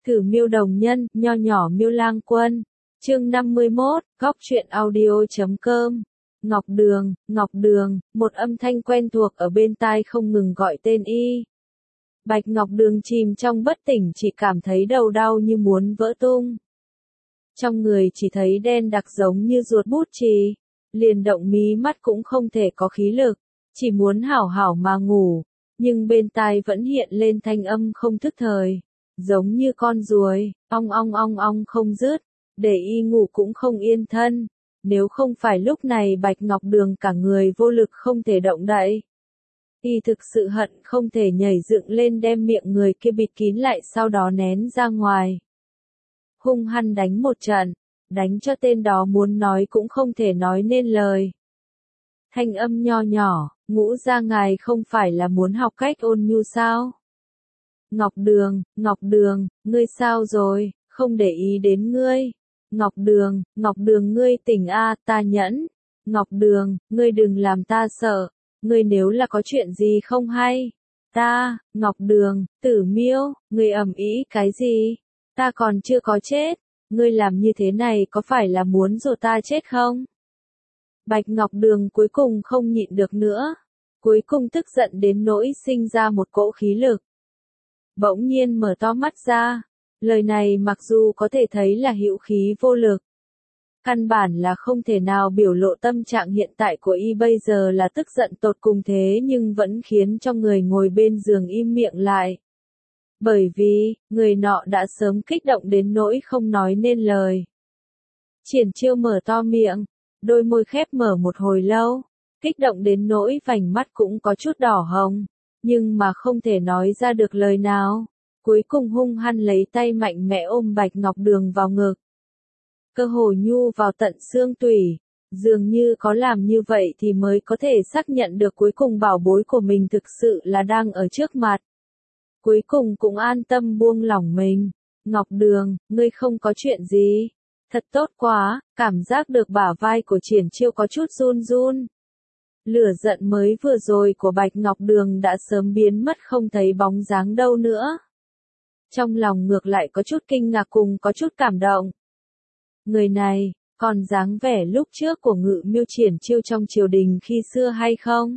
Thử miêu đồng nhân, nho nhỏ miêu lang quân. Chương 51, góc truyện audio.com. Ngọc Đường, một âm thanh quen thuộc ở bên tai không ngừng gọi tên y. Bạch Ngọc Đường chìm trong bất tỉnh, chỉ cảm thấy đầu đau như muốn vỡ tung. Trong người chỉ thấy đen đặc giống như ruột bút chì, liền động mí mắt cũng không thể có khí lực, chỉ muốn hảo hảo mà ngủ, nhưng bên tai vẫn hiện lên thanh âm không thức thời, giống như con ruồi, ong ong không dứt, để y ngủ cũng không yên thân. Nếu không phải lúc này Bạch Ngọc Đường cả người vô lực không thể động đậy, y thực sự hận không thể nhảy dựng lên đem miệng người kia bịt kín lại, sau đó nén ra ngoài. Hung hăng đánh một trận, đánh cho tên đó muốn nói cũng không thể nói nên lời. Thanh âm nho nhỏ, Ngũ gia ngài không phải là muốn học cách ôn nhu sao? Ngọc Đường, ngươi sao rồi, không để ý đến ngươi. Ngọc Đường ngươi tỉnh a, ta nhẫn. Ngọc Đường, ngươi đừng làm ta sợ, ngươi nếu là có chuyện gì không hay. Ngọc Đường, Tử Miêu, ngươi ầm ĩ cái gì? Ta còn chưa có chết, ngươi làm như thế này có phải là muốn dụ ta chết không? Bạch Ngọc Đường cuối cùng không nhịn được nữa, cuối cùng tức giận đến nỗi sinh ra một cỗ khí lực. Bỗng nhiên mở to mắt ra, lời này mặc dù có thể thấy là hữu khí vô lực, căn bản là không thể nào biểu lộ tâm trạng hiện tại của y bây giờ là tức giận tột cùng, thế nhưng vẫn khiến cho người ngồi bên giường im miệng lại. Bởi vì, người nọ đã sớm kích động đến nỗi không nói nên lời. Triển Chiêu mở to miệng, đôi môi khép mở một hồi lâu, kích động đến nỗi vành mắt cũng có chút đỏ hồng, nhưng mà không thể nói ra được lời nào. Cuối cùng hung hăng lấy tay mạnh mẽ ôm Bạch Ngọc Đường vào ngực. Cơ hồ nhu vào tận xương tủy, dường như có làm như vậy thì mới có thể xác nhận được cuối cùng bảo bối của mình thực sự là đang ở trước mặt. Cuối cùng cũng an tâm buông lỏng mình. Ngọc Đường, ngươi không có chuyện gì. Thật tốt quá, cảm giác được bả vai của Triển Chiêu có chút run run. Lửa giận mới vừa rồi của Bạch Ngọc Đường đã sớm biến mất không thấy bóng dáng đâu nữa. Trong lòng ngược lại có chút kinh ngạc cùng có chút cảm động. Người này, còn dáng vẻ lúc trước của Ngự Miêu Triển Chiêu trong triều đình khi xưa hay không?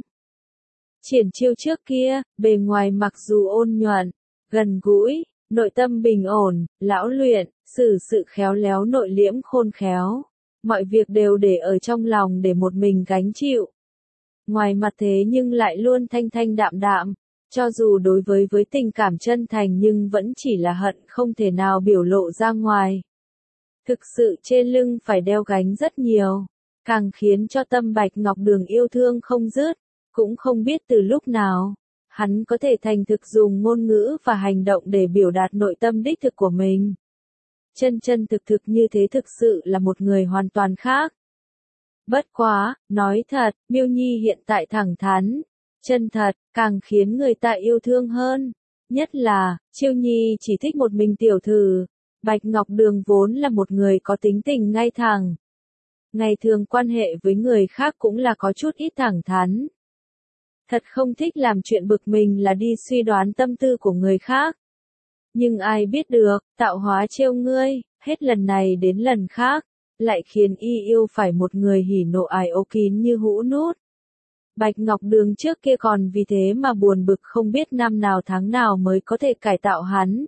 Triển Chiêu trước kia, bề ngoài mặc dù ôn nhuận, gần gũi, nội tâm bình ổn, lão luyện, xử sự khéo léo nội liễm khôn khéo. Mọi việc đều để ở trong lòng để một mình gánh chịu. Ngoài mặt thế nhưng lại luôn thanh thanh đạm đạm, cho dù đối với tình cảm chân thành nhưng vẫn chỉ là hận không thể nào biểu lộ ra ngoài. Thực sự trên lưng phải đeo gánh rất nhiều, càng khiến cho tâm Bạch Ngọc Đường yêu thương không dứt, cũng không biết từ lúc nào, hắn có thể thành thực dùng ngôn ngữ và hành động để biểu đạt nội tâm đích thực của mình. Chân thực như thế thực sự là một người hoàn toàn khác. Bất quá, nói thật, Miêu Nhi hiện tại thẳng thắn, chân thật, càng khiến người ta yêu thương hơn. Nhất là, Chiêu Nhi chỉ thích một mình tiểu thử. Bạch Ngọc Đường vốn là một người có tính tình ngay thẳng. Ngày thường quan hệ với người khác cũng là có chút ít thẳng thắn. Thật không thích làm chuyện bực mình là đi suy đoán tâm tư của người khác. Nhưng ai biết được, tạo hóa trêu ngươi, hết lần này đến lần khác, lại khiến y yêu phải một người hỉ nộ ái ố kín như hũ nút. Bạch Ngọc Đường trước kia còn vì thế mà buồn bực không biết năm nào tháng nào mới có thể cải tạo hắn.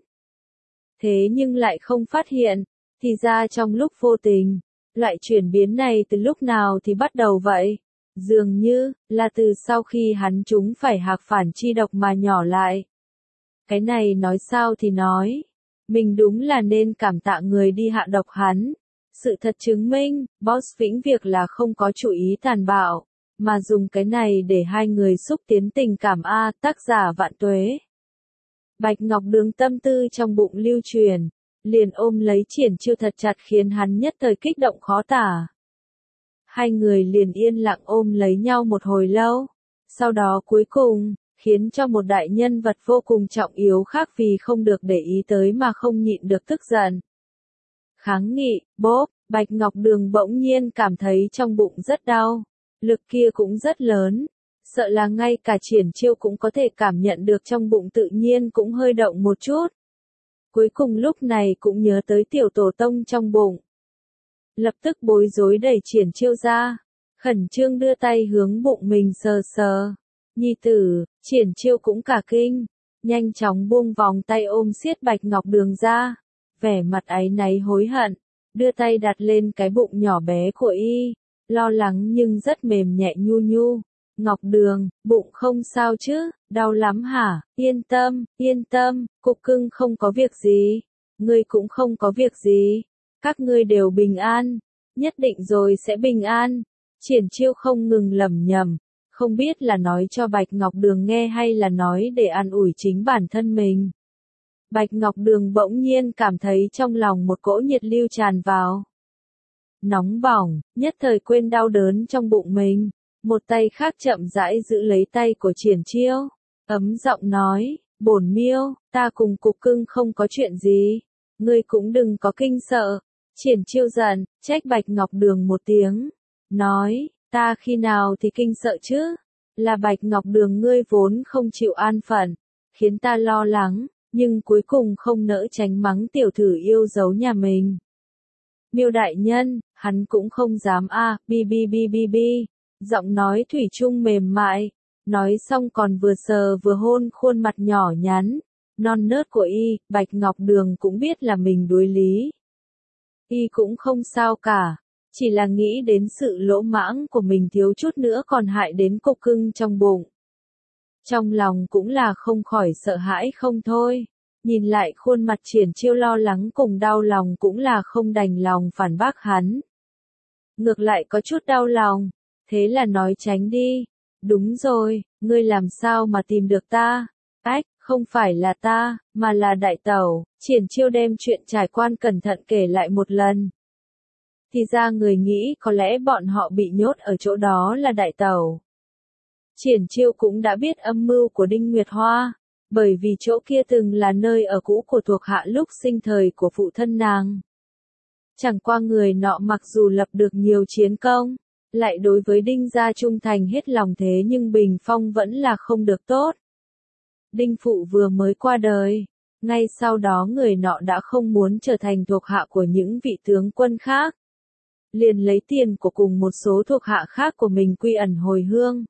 Thế nhưng lại không phát hiện, thì ra trong lúc vô tình, loại chuyển biến này từ lúc nào thì bắt đầu vậy? Dường như, là từ sau khi hắn trúng phải hạc phản chi độc mà nhỏ lại. Cái này nói sao thì nói, mình đúng là nên cảm tạ người đi hạ độc hắn. Sự thật chứng minh, Boss Vĩnh Việc là không có chủ ý tàn bạo, mà dùng cái này để hai người xúc tiến tình cảm a, tác giả Vạn Tuế. Bạch Ngọc Đường tâm tư trong bụng lưu truyền, liền ôm lấy Triển Chiêu thật chặt khiến hắn nhất thời kích động khó tả. Hai người liền yên lặng ôm lấy nhau một hồi lâu, sau đó cuối cùng, khiến cho một đại nhân vật vô cùng trọng yếu khác vì không được để ý tới mà không nhịn được tức giận. Kháng nghị, bốp, Bạch Ngọc Đường bỗng nhiên cảm thấy trong bụng rất đau, lực kia cũng rất lớn, sợ là ngay cả Triển Chiêu cũng có thể cảm nhận được trong bụng tự nhiên cũng hơi động một chút. Cuối cùng lúc này cũng nhớ tới tiểu tổ tông trong bụng. Lập tức bối rối đẩy Triển Chiêu ra, khẩn trương đưa tay hướng bụng mình sờ sờ. Nhi tử, Triển Chiêu cũng cả kinh, nhanh chóng buông vòng tay ôm siết Bạch Ngọc Đường ra, vẻ mặt áy náy hối hận, đưa tay đặt lên cái bụng nhỏ bé của y, lo lắng nhưng rất mềm nhẹ nhu nhu. Ngọc Đường, bụng không sao chứ, đau lắm hả? Yên tâm, cục cưng không có việc gì, ngươi cũng không có việc gì, các ngươi đều bình an, nhất định rồi sẽ bình an. Triển Chiêu không ngừng lẩm nhẩm, không biết là nói cho Bạch Ngọc Đường nghe hay là nói để an ủi chính bản thân mình. Bạch Ngọc Đường bỗng nhiên cảm thấy trong lòng một cỗ nhiệt lưu tràn vào. Nóng bỏng, nhất thời quên đau đớn trong bụng mình. Một tay khác chậm rãi giữ lấy tay của Triển Chiêu, ấm giọng nói, bổn miêu, ta cùng cục cưng không có chuyện gì, ngươi cũng đừng có kinh sợ. Triển Chiêu giận, trách Bạch Ngọc Đường một tiếng, nói, ta khi nào thì kinh sợ chứ, là Bạch Ngọc Đường ngươi vốn không chịu an phận, khiến ta lo lắng, nhưng cuối cùng không nỡ tránh mắng tiểu thử yêu dấu nhà mình. Miêu đại nhân, hắn cũng không dám bi. Giọng nói thủy chung mềm mại, nói xong còn vừa sờ vừa hôn khuôn mặt nhỏ nhắn, non nớt của y. Bạch Ngọc Đường cũng biết là mình đối lý. Y cũng không sao cả, chỉ là nghĩ đến sự lỗ mãng của mình thiếu chút nữa còn hại đến cục cưng trong bụng. Trong lòng cũng là không khỏi sợ hãi không thôi, nhìn lại khuôn mặt Triển Chiêu lo lắng cùng đau lòng cũng là không đành lòng phản bác hắn. Ngược lại có chút đau lòng. Thế là nói tránh đi. Đúng rồi, ngươi làm sao mà tìm được ta? Ách, không phải là ta, mà là đại tẩu. Triển Chiêu đem chuyện trải qua cẩn thận kể lại một lần. Thì ra người nghĩ có lẽ bọn họ bị nhốt ở chỗ đó là đại tẩu. Triển Chiêu cũng đã biết âm mưu của Đinh Nguyệt Hoa, bởi vì chỗ kia từng là nơi ở cũ của thuộc hạ lúc sinh thời của phụ thân nàng. Chẳng qua người nọ mặc dù lập được nhiều chiến công, lại đối với Đinh gia trung thành hết lòng thế nhưng bình phong vẫn là không được tốt. Đinh phụ vừa mới qua đời, ngay sau đó người nọ đã không muốn trở thành thuộc hạ của những vị tướng quân khác. Liền lấy tiền của cùng một số thuộc hạ khác của mình quy ẩn hồi hương.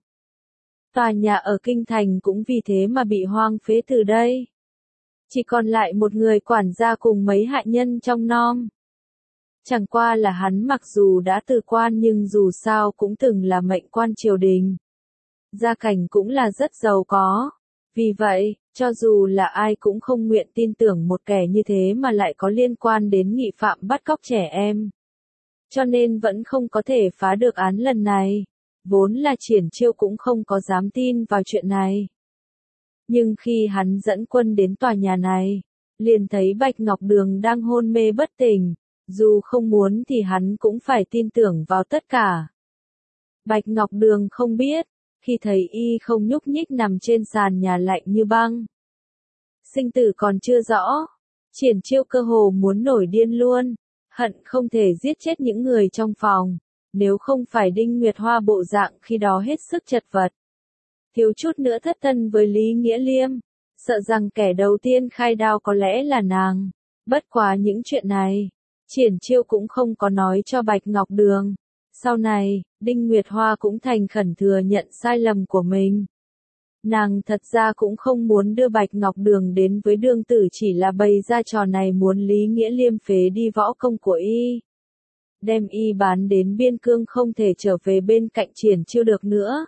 Tòa nhà ở Kinh Thành cũng vì thế mà bị hoang phế từ đây. Chỉ còn lại một người quản gia cùng mấy hạ nhân trong nom. Chẳng qua là hắn mặc dù đã từ quan nhưng dù sao cũng từng là mệnh quan triều đình. Gia cảnh cũng là rất giàu có. Vì vậy, cho dù là ai cũng không nguyện tin tưởng một kẻ như thế mà lại có liên quan đến nghị phạm bắt cóc trẻ em. Cho nên vẫn không có thể phá được án lần này. Vốn là Triển Chiêu cũng không có dám tin vào chuyện này. Nhưng khi hắn dẫn quân đến tòa nhà này, liền thấy Bạch Ngọc Đường đang hôn mê bất tỉnh. Dù không muốn thì hắn cũng phải tin tưởng vào tất cả. Bạch Ngọc Đường không biết, khi thấy y không nhúc nhích nằm trên sàn nhà lạnh như băng. Sinh tử còn chưa rõ, Triển Chiêu cơ hồ muốn nổi điên luôn, hận không thể giết chết những người trong phòng, nếu không phải Đinh Nguyệt Hoa bộ dạng khi đó hết sức chật vật. Thiếu chút nữa thất thân với Lý Nghĩa Liêm, sợ rằng kẻ đầu tiên khai đao có lẽ là nàng. Bất quá những chuyện này, Triển Chiêu cũng không có nói cho Bạch Ngọc Đường. Sau này, Đinh Nguyệt Hoa cũng thành khẩn thừa nhận sai lầm của mình. Nàng thật ra cũng không muốn đưa Bạch Ngọc Đường đến với đương tử, chỉ là bày ra trò này muốn Lý Nghĩa Liêm phế đi võ công của y. Đem y bán đến biên cương không thể trở về bên cạnh Triển Chiêu được nữa.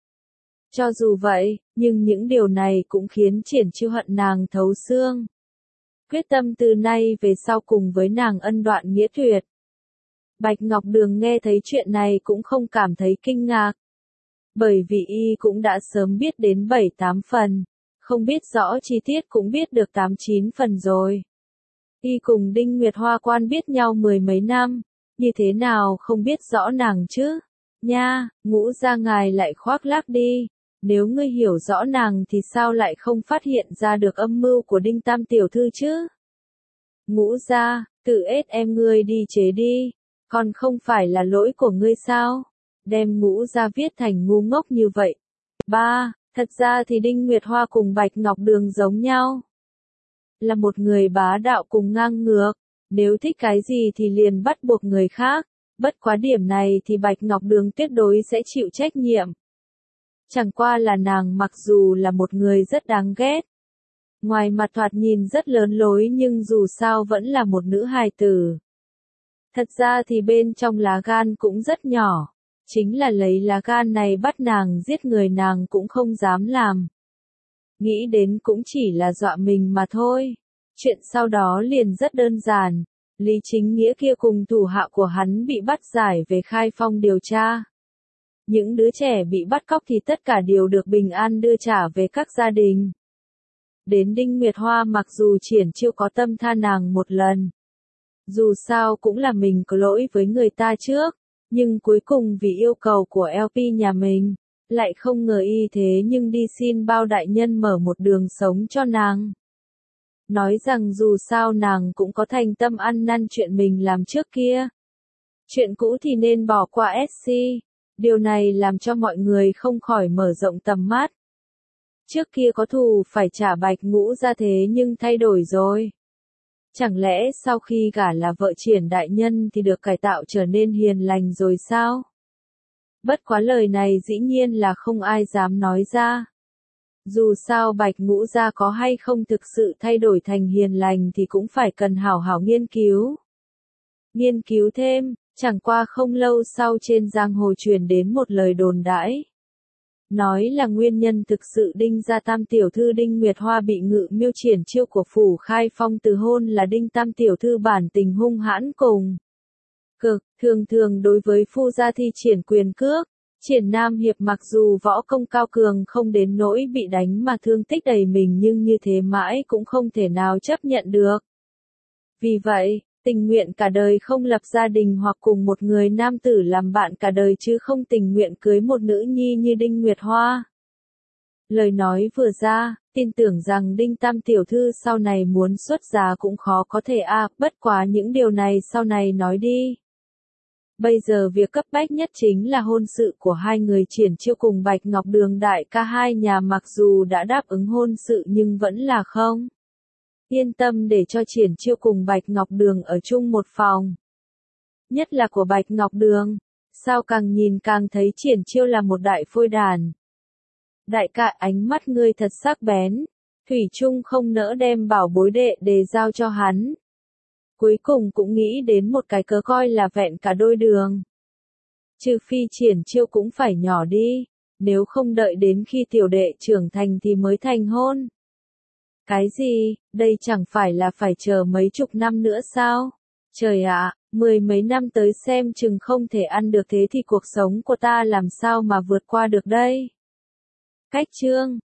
Cho dù vậy, nhưng những điều này cũng khiến Triển Chiêu hận nàng thấu xương. Quyết tâm từ nay về sau cùng với nàng ân đoạn nghĩa tuyệt. Bạch Ngọc Đường nghe thấy chuyện này cũng không cảm thấy kinh ngạc. Bởi vì y cũng đã sớm biết đến 7-8 phần, không biết rõ chi tiết cũng biết được 8-9 phần rồi. Y cùng Đinh Nguyệt Hoa quan biết nhau 10 mấy năm, như thế nào không biết rõ nàng chứ? Nha, Ngũ gia ngài lại khoác lác đi. Nếu ngươi hiểu rõ nàng thì sao lại không phát hiện ra được âm mưu của Đinh Tam tiểu thư chứ? Ngũ gia, tự ết em ngươi đi chế đi, còn không phải là lỗi của ngươi sao? Đem Ngũ gia viết thành ngu ngốc như vậy. Thật ra thì Đinh Nguyệt Hoa cùng Bạch Ngọc Đường giống nhau. là một người bá đạo cùng ngang ngược, nếu thích cái gì thì liền bắt buộc người khác, bất quá điểm này thì Bạch Ngọc Đường tuyệt đối sẽ chịu trách nhiệm. Chẳng qua là nàng mặc dù là một người rất đáng ghét, ngoài mặt thoạt nhìn rất lớn lối nhưng dù sao vẫn là một nữ hài tử. Thật ra thì bên trong lá gan cũng rất nhỏ, chính là lấy lá gan này bắt nàng giết người nàng cũng không dám làm. Nghĩ đến cũng chỉ là dọa mình mà thôi. Chuyện sau đó liền rất đơn giản, Lý Chính Nghĩa kia cùng thủ hạ của hắn bị bắt giải về Khai Phong điều tra. Những đứa trẻ bị bắt cóc thì tất cả đều được bình an đưa trả về các gia đình. Đến Đinh Nguyệt Hoa mặc dù Triển Chiêu có tâm tha nàng một lần. Dù sao cũng là mình có lỗi với người ta trước, nhưng cuối cùng vì yêu cầu của LP nhà mình, lại không ngờ y thế nhưng đi xin bao đại nhân mở một đường sống cho nàng. Nói rằng dù sao nàng cũng có thành tâm ăn năn chuyện mình làm trước kia. Chuyện cũ thì nên bỏ qua SC, điều này làm cho mọi người không khỏi mở rộng tầm mắt. Trước kia có thù phải trả Bạch Ngũ ra thế nhưng thay đổi rồi. Chẳng lẽ sau khi gả là vợ Triển đại nhân thì được cải tạo trở nên hiền lành rồi sao? Bất quá lời này dĩ nhiên là không ai dám nói ra. Dù sao Bạch Ngũ gia có hay không thực sự thay đổi thành hiền lành thì cũng phải cần hảo hảo nghiên cứu. Nghiên cứu thêm, chẳng qua không lâu sau trên giang hồ truyền đến một lời đồn đãi. Nói là nguyên nhân thực sự Đinh gia tam tiểu thư Đinh Nguyệt Hoa bị Ngự Miêu Triển Chiêu của phủ Khai Phong từ hôn là Đinh tam tiểu thư bản tình hung hãn cùng cực, thường đối với phu gia thi triển quyền cước. Triển Nam Hiệp mặc dù võ công cao cường không đến nỗi bị đánh mà thương tích đầy mình nhưng như thế mãi cũng không thể nào chấp nhận được. Vì vậy, tình nguyện cả đời không lập gia đình hoặc cùng một người nam tử làm bạn cả đời chứ không tình nguyện cưới một nữ nhi như Đinh Nguyệt Hoa. Lời nói vừa ra, tin tưởng rằng Đinh Tam tiểu thư sau này muốn xuất gia cũng khó có thể bất quá những điều này sau này nói đi. Bây giờ việc cấp bách nhất chính là hôn sự của hai người Triển Chiêu cùng Bạch Ngọc Đường đại ca hai nhà mặc dù đã đáp ứng hôn sự nhưng vẫn là không yên tâm để cho Triển Chiêu cùng Bạch Ngọc Đường ở chung một phòng. Nhất là của Bạch Ngọc Đường, sao càng nhìn càng thấy Triển Chiêu là một đại phôi đàn. Đại ca ánh mắt ngươi thật sắc bén, thủy chung không nỡ đem bảo bối đệ để giao cho hắn. Cuối cùng cũng nghĩ đến một cái cớ coi là vẹn cả đôi đường. Trừ phi Triển Chiêu cũng phải nhỏ đi, nếu không đợi đến khi tiểu đệ trưởng thành thì mới thành hôn. Cái gì, đây chẳng phải là phải chờ mấy chục năm nữa sao? Trời ạ, 10 mấy năm tới xem chừng không thể ăn được thế thì cuộc sống của ta làm sao mà vượt qua được đây? Cách chương